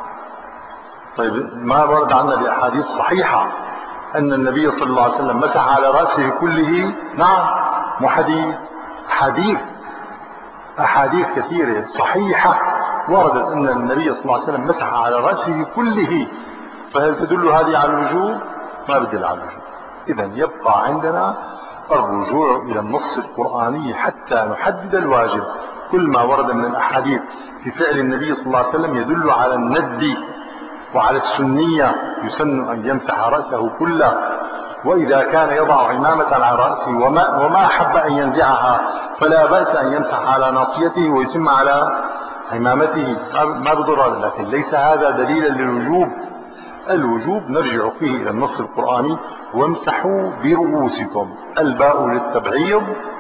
طيب، ما ورد عنا بأحاديث صحيحة أن النبي صلى الله عليه وسلم مسح على رأسه كله؟ نعم، مو حديث، حديث أحاديث كثيرة صحيحة وردت أن النبي صلى الله عليه وسلم مسح على رأسه كله. فهل تدل هذه على الوجوب؟ ما بدل على الوجوب. إذن يبقى عندنا الرجوع إلى النص القرآني حتى نحدد الواجب. كل ما ورد من الأحاديث في فعل النبي صلى الله عليه وسلم يدل على الندب وعلى السنية، يسن أن يمسح رأسه كله. وإذا كان يضع عمامة على رأسه وما, وما أحب أن ينزعها فلا بأس أن يمسح على ناصيته ويتم على عمامته، ما بضر. لكن ليس هذا دليلا للوجوب. الوجوب نرجع فيه إلى النص القرآني: وامسحوا برؤوسكم. الباء للتبعيض،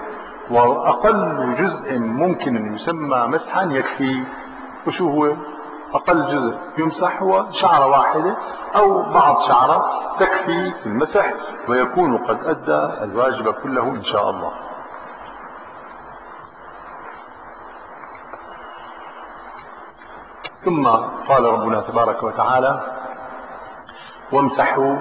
وأقل جزء ممكن أن يسمى مسحا يكفي. وشو هو أقل جزء يمسح؟ هو شعرة واحدة أو بعض شعرة تكفي في المسح، ويكون قد أدى الواجب كله إن شاء الله. ثم قال ربنا تبارك وتعالى: وامسحوا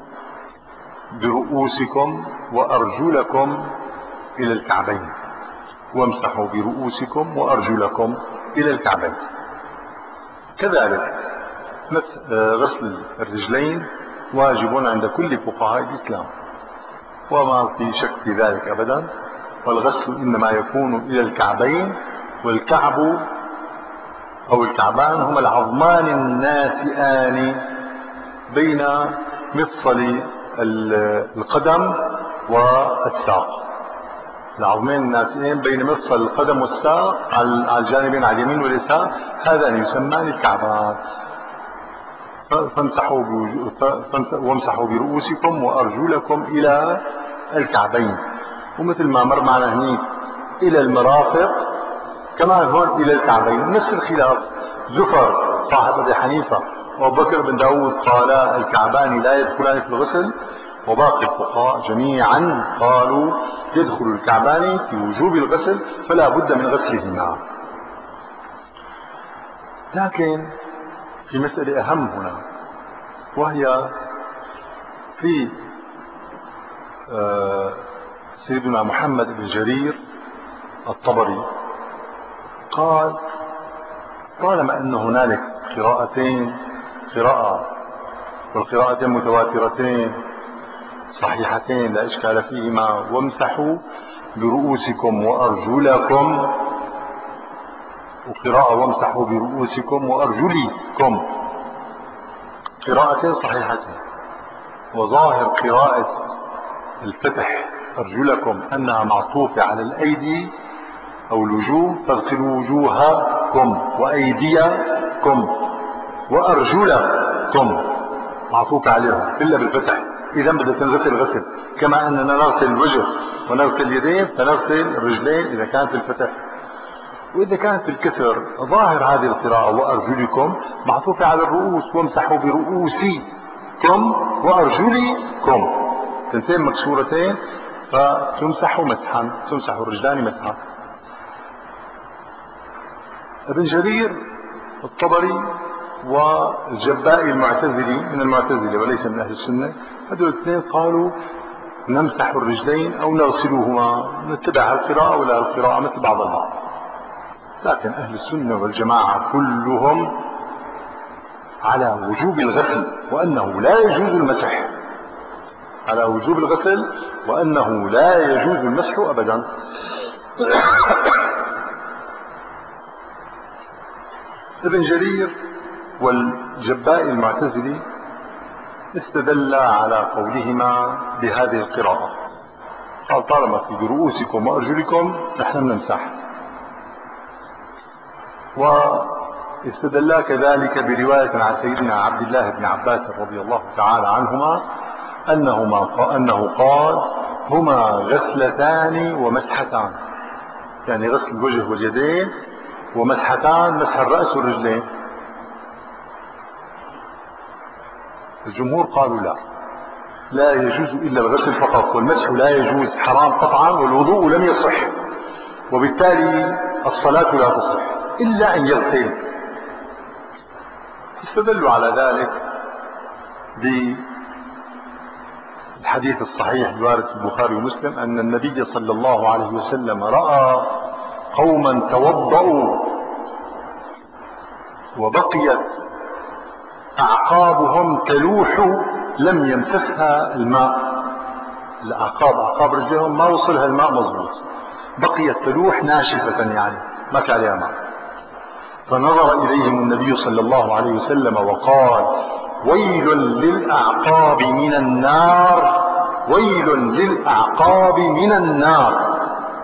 برؤوسكم وأرجلكم إلى الكعبين. وامسحوا برؤوسكم وأرجلكم إلى الكعبين. كذلك غسل الرجلين واجب عند كل فقهاء الإسلام، وما في شك في ذلك أبدا. والغسل إنما يكون إلى الكعبين، والكعب أو الكعبان هما العظمان الناتئان بين مفصل القدم والساق. العظمين الناتئين بين مفصل القدم والساق على الجانبين، على اليمين واليسار، هذان يسمان الكعبان. فامسحوا وامسحوا برؤوسكم وأرجلكم إلى الكعبين. ومثل ما مر معنا هنيك إلى المرافق، كمان هون إلى الكعبين، نفس الخلاف. زفر صاحب أبي حنيفة وأبو بكر بن داود قال الكعبان لا يدخلان في الغسل، وباقي الفقهاء جميعا قالوا يدخل الكعبان في وجوب الغسل، فلا بد من غسلهما. لكن في مسألة أهم هنا، وهي في سيدنا محمد بن جرير الطبري قال: طالما أن هنالك قراءتين، قراءة والقراءتين متواترتين صحيحتين لا إشكال فيهما، وامسحوا برؤوسكم وأرجلكم، وقراءة وامسحوا برؤوسكم وأرجلكم، قراءتين صحيحتين. وظاهر قراءة الفتح أرجلكم أنها معطوفة على الأيدي أو الوجوه، تغسلوا وجوهكم وأيديكم وأرجلكم، معطوفة عليهم إلا بالفتح. إذا بدها تنغسل غسل، كما أننا نغسل الوجه ونغسل اليدين فنغسل الرجلين إذا كانت الفتح. وإذا كانت الكسر، ظاهر هذه القراءة وأرجلكم معطوفة على الرؤوس، وامسحوا برؤوسكم وأرجلكم، تنتين مكسورتين، فتمسحوا مسحا، تمسحوا الرجلان مسحا. ابن جرير الطبري والجبائي المعتزلي من المعتزلة وليس من أهل السنة، هذول الاثنين قالوا نمسح الرجلين أو نغسلوهما، نتبع القراءة ولا القراءة مثل بعض البعض. لكن أهل السنة والجماعة كلهم على وجوب الغسل، وأنه لا يجوز المسح، على وجوب الغسل وأنه لا يجوز المسح أبدا. ابن جرير والجبائي المعتزلي استدل على قولهما بهذه القراءة، قال طالما في برؤوسكم وأرجلكم نحن نمسح. واستدل كذلك برواية عن سيدنا عبد الله بن عباس رضي الله تعالى عنهما أنهما أنه قال: هما غسلتان ومسحتان، يعني غسل الوجه واليدين، ومسحتان مسح الرأس والرجلين. الجمهور قالوا لا، لا يجوز إلا الغسل فقط، والمسح لا يجوز، حرام قطعا، والوضوء لم يصح، وبالتالي الصلاة لا تصح إلا أن يغسل. استدلوا على ذلك بالحديث الصحيح الوارد في البخاري ومسلم أن النبي صلى الله عليه وسلم رأى قوما توضأوا وبقيت أعقابهم تلوح لم يمسسها الماء، الأعقاب أعقاب رجلهم ما وصلها الماء مضبوط، بقيت تلوح ناشفة يعني ما كان عليها ماء. فنظر إليهم النبي صلى الله عليه وسلم وقال: ويل للأعقاب من النار، ويل للأعقاب من النار.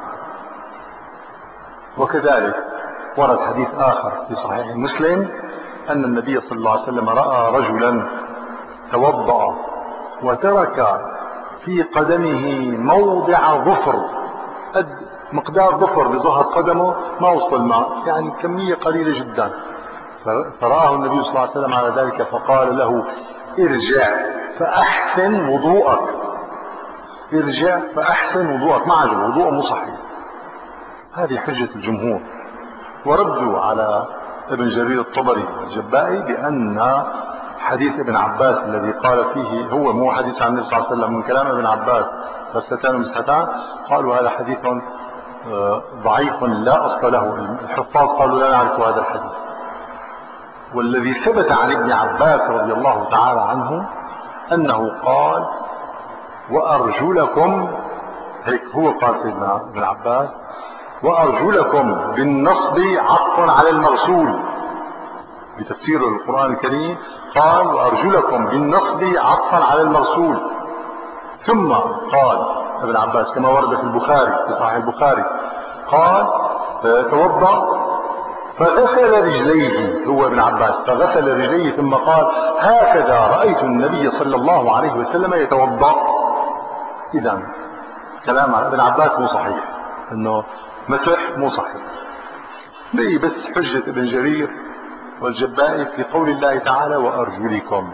وكذلك ورد حديث آخر في صحيح مسلم أن النبي صلى الله عليه وسلم رأى رجلا توضأ وترك في قدمه موضع ظفر، قد مقدار ظفر بظهر قدمه ما وصل الماء، يعني كمية قليلة جدا. فرآه النبي صلى الله عليه وسلم على ذلك فقال له: ارجع فأحسن وضوءك، ارجع فأحسن وضوءك، ما عجب وضوءه مو صحيح. هذه حجة الجمهور. وردوا على ابن جرير الطبري الجبائي بأن حديث ابن عباس الذي قال فيه، هو مو حديث عن النبي صلى الله عليه وسلم، من كلام ابن عباس غسلتان ومسحتان، قالوا هذا حديث ضعيف لا أصل له. الحفاظ قالوا لا نعرف هذا الحديث. والذي ثبت عن ابن عباس رضي الله تعالى عنه أنه قال وأرجلكم، هيك هو قال سيدنا ابن عباس، وأرجلكم بالنصب عطفا على المغسول. بتفسير القرآن الكريم قال وأرجلكم بالنصب عطفا على المغسول. ثم قال ابن عباس كما ورد في البخاري في صحيح البخاري قال توضأ فغسل رجليه، هو ابن عباس فغسل رجليه ثم قال هكذا رأيت النبي صلى الله عليه وسلم يتوضأ. إذن كلام ابن عباس مو صحيح، انه مسح مو صحيح. ليه بس حجة ابن جرير والجبائي في قول الله تعالى وأرجلكم.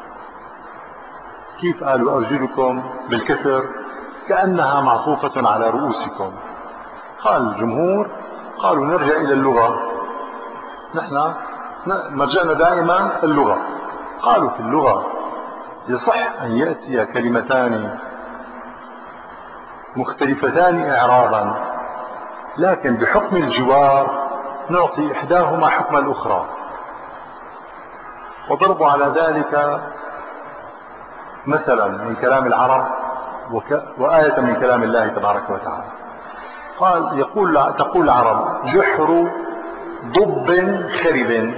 كيف قالوا أرجلكم بالكسر كأنها معطوفة على رؤوسكم؟ قال الجمهور قالوا نرجع إلى اللغة، نحن مرجعنا دائما اللغة. قالوا في اللغة يصح أن يأتي كلمتان مختلفتان إعرابا، لكن بحكم الجوار نعطي إحداهما حكم الأخرى. وضربوا على ذلك مثلا من كلام العرب وآية من كلام الله تبارك وتعالى. قال يقول تقول العرب جحر ضب خرب،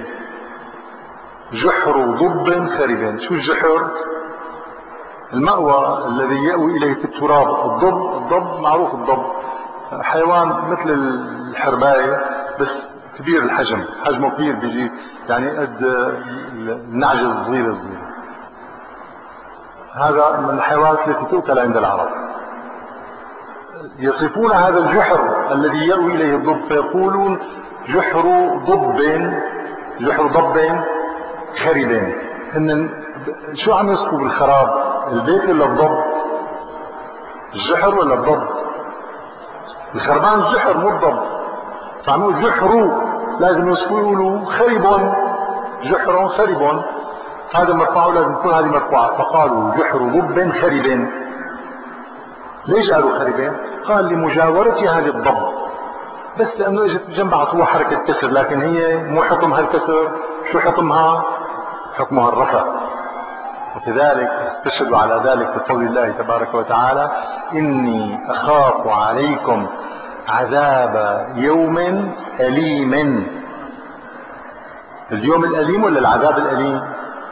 جحر ضب خرب. شو الجحر؟ المأوى الذي يأوي إليه في التراب. الضب الضب معروف، الضب حيوان مثل الحرباية بس كبير الحجم، حجمه كبير، بيجي يعني قد النعجة الصغيرة الصغيرة. هذا من الحيوانات التي تؤكل عند العرب. يصفون هذا الجحر الذي يأوي إليه الضب فيقولون جحر ضب، جحر ضب خرب. إن شو عم يصفوا بالخراب؟ البيت ولا الضب؟ الجحر ولا الضب؟ الخربان الجحر مو الضب. فعملوا جحر لازم يوصفوا يقولوا خرب، جحر خرب، هذا مرفوع لازم تكون هذه مرفوعة. فقالوا جحر ضب خرب. ليش قالوا خرب؟ قال لمجاورتها للضب، بس لأنه اجت بجنب عطوها حركة كسر، لكن هي مو حكمها الكسر. شو حكمها؟ حكمها الرفع. وكذلك استشهدوا على ذلك بقول الله تبارك وتعالى إني أخاف عليكم عذاب يوم أليم. اليوم الأليم ولا العذاب الأليم؟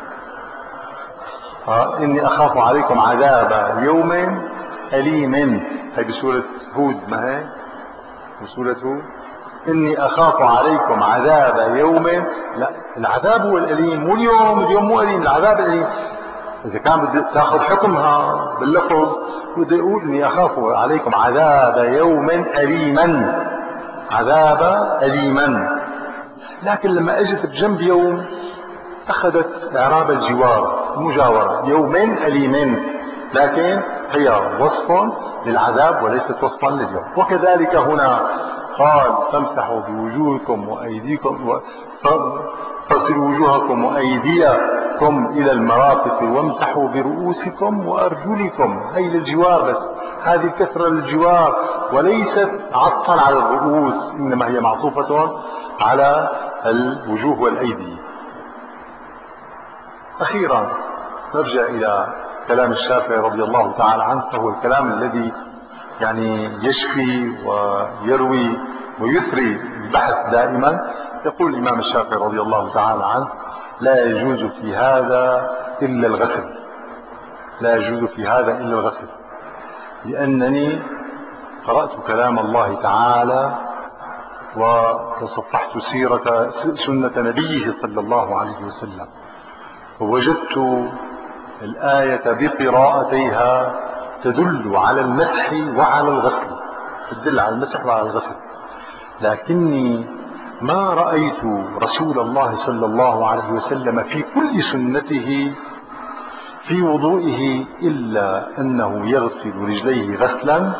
آه إني أخاف عليكم عذاب يوم أليم. هي بسورة هود، ما هي بسورة هود إني أخاف عليكم عذاب يوم. لا، العذاب هو الأليم مو اليوم، اليوم مو أليم، العذاب الأليم. إذا كان بدي تاخذ حكمها باللفظ بدي أقول إني أخاف عليكم عذاب يوم أليما، عذاب أليما. لكن لما أجت بجنب يوم أخذت إعراب الجوار، المجاورة، يوم أليم، لكن هي وصف للعذاب وليست وصفا لليوم. وكذلك هنا قال فامسحوا بوجوهكم وأيديكم فاغسلوا وجوهكم وأيديكم إلى المرافق وامسحوا برؤوسكم وأرجلكم. هي للجوار بس، هذه الكسرة للجوار وليست عطفا على الرؤوس، إنما هي معطوفة على الوجوه والأيدي. أخيرا نرجع إلى كلام الشافعي رضي الله تعالى عنه، فهو الكلام الذي يعني يشفي ويروي ويثري البحث دائما. يقول الإمام الشافعي رضي الله تعالى عنه لا يجوز في هذا إلا الغسل، لا يجوز في هذا إلا الغسل، لأنني قرأت كلام الله تعالى وتصفحت سيرة سنة نبيه صلى الله عليه وسلم، ووجدت الآية بقراءتيها تدل على المسح وعلى الغسل، تدل على المسح وعلى الغسل، لكني ما رأيت رسول الله صلى الله عليه وسلم في كل سنته في وضوئه إلا أنه يغسل رجليه غسلا،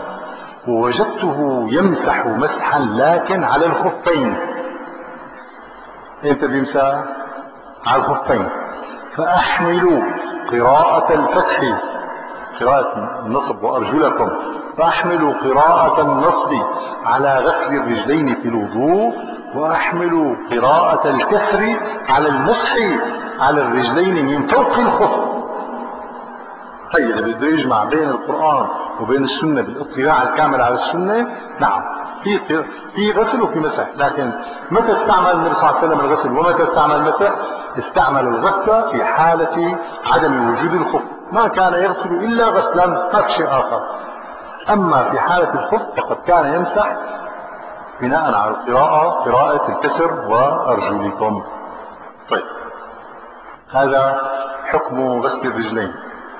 ووجدته يمسح مسحا لكن على الخفين. انت بيمسح على الخفين. فاحملوا قراءة الفتح، قراءة النصب وارجلكم، فاحملوا قراءة النصب على غسل الرجلين في الوضوء، واحملوا قراءة الكسر على المسح على الرجلين من فوق الخف. هي اللي بده يجمع بين القرآن وبين السنة بالاطلاع الكامل على السنة. نعم، في في غسل وفي مسح، لكن متى استعمل النبي صلى الله عليه وسلم الغسل ومتى استعمل المسح؟ استعمل الغسل في حالة عدم وجود الخف، ما كان يغسل إلا غسلا، ما في شيء آخر. أما في حالة الخف فقد كان يمسح بناء على القراءة، قراءة الكسر وأرجلكم. طيب، هذا حكم غسل الرجلين.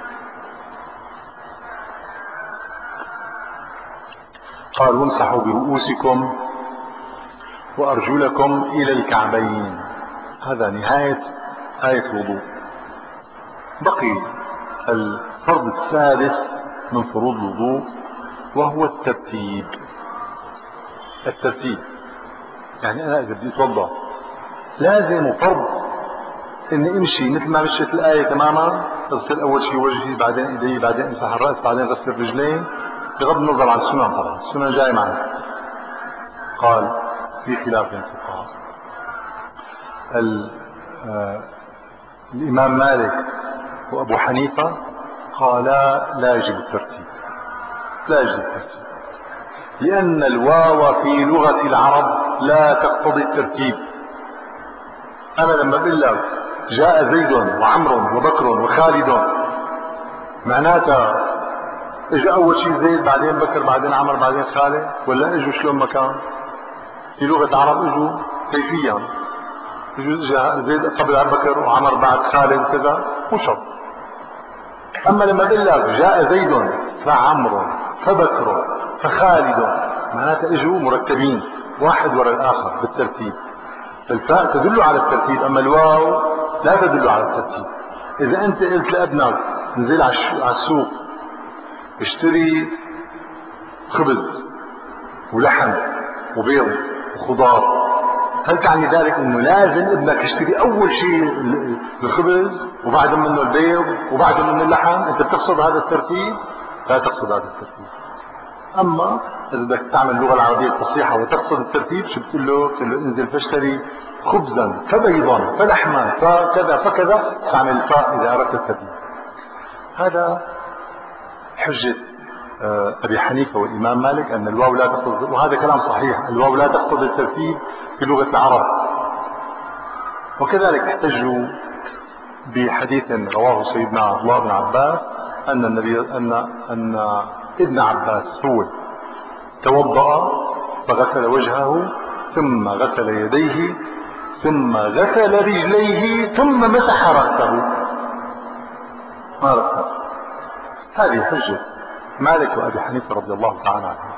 قال وامسحوا برؤوسكم وأرجلكم إلى الكعبين. هذا نهاية آية الوضوء. بقي الفرض السادس من فروض الوضوء وهو الترتيب. الترتيب يعني أنا إذا بدي أتوضأ لازم فرض إني أمشي مثل ما مشيت الآية تماما، أغسل أول شيء وجهي، بعدين إيدي، بعدين أمسح الرأس، بعدين غسل الرجلين، بغض النظر عن السنن. طبعا السنن جاي معنا. قال في خلاف بين الفقهاء. الإمام مالك وأبو حنيفة قالا لا يجب الترتيب، لا يجب الترتيب، لأن الواو في لغة العرب لا تقتضي الترتيب. أنا لما أقول لك جاء زيد وعمر وبكر وخالد، معناتها اجى اول شيء زيد بعدين بكر بعدين عمر بعدين خالد، ولا اجوا شلون ما كان؟ في لغة العرب اجوا كيفيا، اجوا زيد قبل بكر وعمر بعد خالد وكذا، مو شرط. اما لما اقول لك جاء زيد فعمر فبكر فخالد، معناتها اجوا مرتبين واحد وراء الاخر بالترتيب. الفاء تدل على الترتيب، اما الواو لا تدل على الترتيب. اذا انت قلت لابنك انزل على السوق اشتري خبز ولحم وبيض وخضار، هل تعني ذلك انه لازم ابنك يشتري اول شيء الخبز وبعد منه البيض وبعد منه اللحم؟ انت بتقصد هذا الترتيب؟ لا تقصد هذا الترتيب. اما اذا بدك تستعمل اللغه العربيه الفصيحه وتقصد الترتيب، شو بتقول له؟ بتقول له انزل فاشتري خبزا فبيضا فلحما فكذا فكذا، استعمل الفاء اذا اردت الترتيب. هذا حجة أبي حنيفة والإمام مالك أن الواو لا تقتضي، وهذا كلام صحيح، الواو لا تقتضي الترتيب في لغة العرب. وكذلك احتجوا بحديث رواه سيدنا عبد الله بن عباس أن النبي أن أن ابن عباس هو توضأ فغسل وجهه ثم غسل يديه ثم غسل رجليه ثم مسح رأسه. ما رأسه؟ هذه حجة مالك وأبي حنيفة رضي الله تعالى عنهم.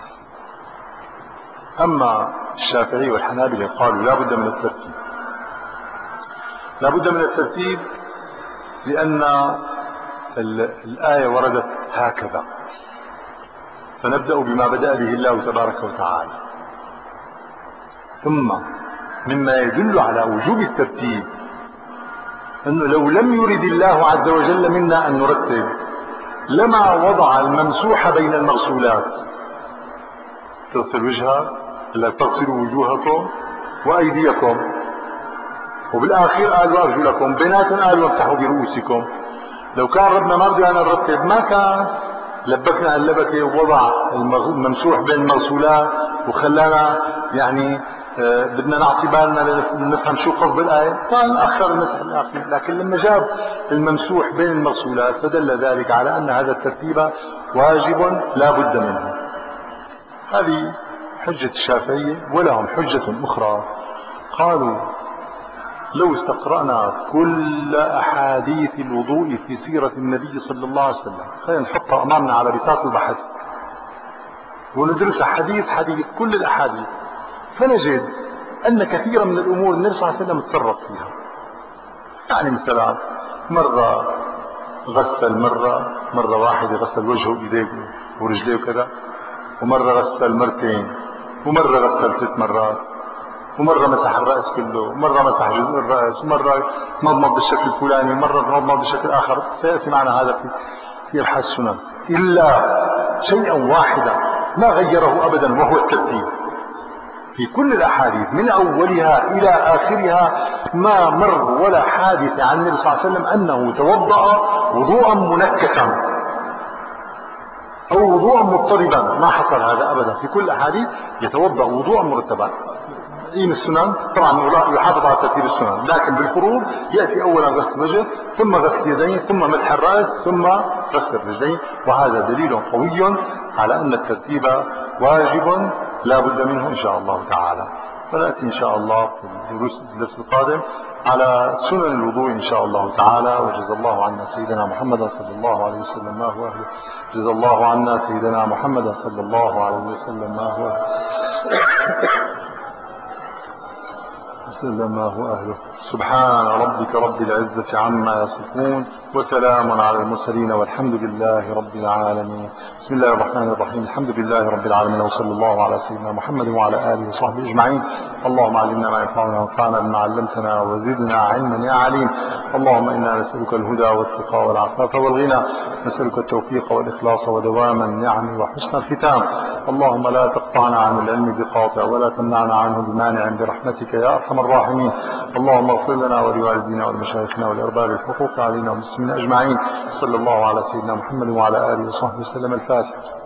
أما الشافعي والحنابلة قالوا لا بد من الترتيب، لا بد من الترتيب لأن الآية وردت هكذا، فنبدأ بما بدأ به الله تبارك وتعالى. ثم مما يدل على وجوب الترتيب أنه لو لم يرد الله عز وجل منا أن نرتب لما وضع الممسوح بين المغسولات. تغسل وجهك، لا تغسلوا وجوهكم وأيديكم، وبالآخير قال وأرجلكم، بيناتهم قال وامسحوا برؤوسكم. لو كان ربنا ما بده أن نرتب ما كان لبكنا اللبكة ووضع الممسوح بين المغسولات وخلانا يعني آه بدنا نعطي بالنا نفهم شو قصد الآية، كان أخر المسح الأخير. لكن لما جاب الممسوح بين المغسولات فدل ذلك على أن هذا الترتيب واجب لا بد منه. هذه حجة الشافعية. ولهم حجة أخرى، قالوا لو استقرأنا كل أحاديث الوضوء في سيرة النبي صلى الله عليه وسلم، خلينا نحطها أمامنا على بساط البحث وندرس حديث حديث كل الأحاديث، فنجد أن كثيرا من الأمور النبي صلى الله عليه وسلم تصرف فيها. يعني مثلا مرة غسل مرة مرة واحدة غسل وجهه وإيديه ورجليه وكذا، ومرة غسل مرتين، ومرة غسل ثلاث مرات، ومرة مسح الرأس كله، ومرة مسح جزء الرأس، ومرة مضمض بالشكل الفلاني، ومرة مضمض بشكل آخر. سيأتي معنا هذا في في أبحاث السنن. إلا شيئا واحدا ما غيره أبدا، وهو الترتيب. في كل الأحاديث من أولها إلى آخرها ما مر ولا حادث عن النبي صلى الله عليه وسلم أنه توضأ وضوءا منكسا أو وضوءا مضطربا، ما حصل هذا أبدا. في كل الأحاديث يتوضأ وضوءا مرتبا. إن السنن طبعا يحافظ على ترتيب السنن، لكن بالفروض يأتي أولا غسل الوجه، ثم غسل اليدين، ثم مسح الرأس، ثم غسل الرجلين. وهذا دليل قوي على أن الترتيب واجب لا بد منه إن شاء الله تعالى. فنأتي إن شاء الله في الدرس القادم على سنن الوضوء إن شاء الله تعالى. وجزا الله عنا سيدنا محمد صلى الله عليه وسلم ما هو أهله. جزا الله عنا سيدنا محمد صلى الله عليه وسلم ما هو وسلم ما هو أهله. سبحان ربك رب العزة عما يصفون، وسلام على المرسلين، والحمد لله رب العالمين. بسم الله الرحمن الرحيم. الحمد لله رب العالمين، وصلى الله على سيدنا محمد وعلى آله وصحبه أجمعين. اللهم علمنا ما ينفعنا، وانفعنا بما علمتنا، وزدنا علما يا عليم. اللهم إنا نسألك الهدى والتقى والعفاف والغنى، نسألك التوفيق والإخلاص ودوام النعم وحسن الختام. اللهم لا تقطعنا عن العلم بقاطع، ولا تمنعنا عنه بمانع، برحمتك يا أرحم الراحمين. اللهم اغفر لنا ولوالدينا ولمشايخنا ولأرباب الحقوق علينا والمسلمين أجمعين. صلى الله على سيدنا محمد وعلى آله وصحبه وسلم. الفاتحة.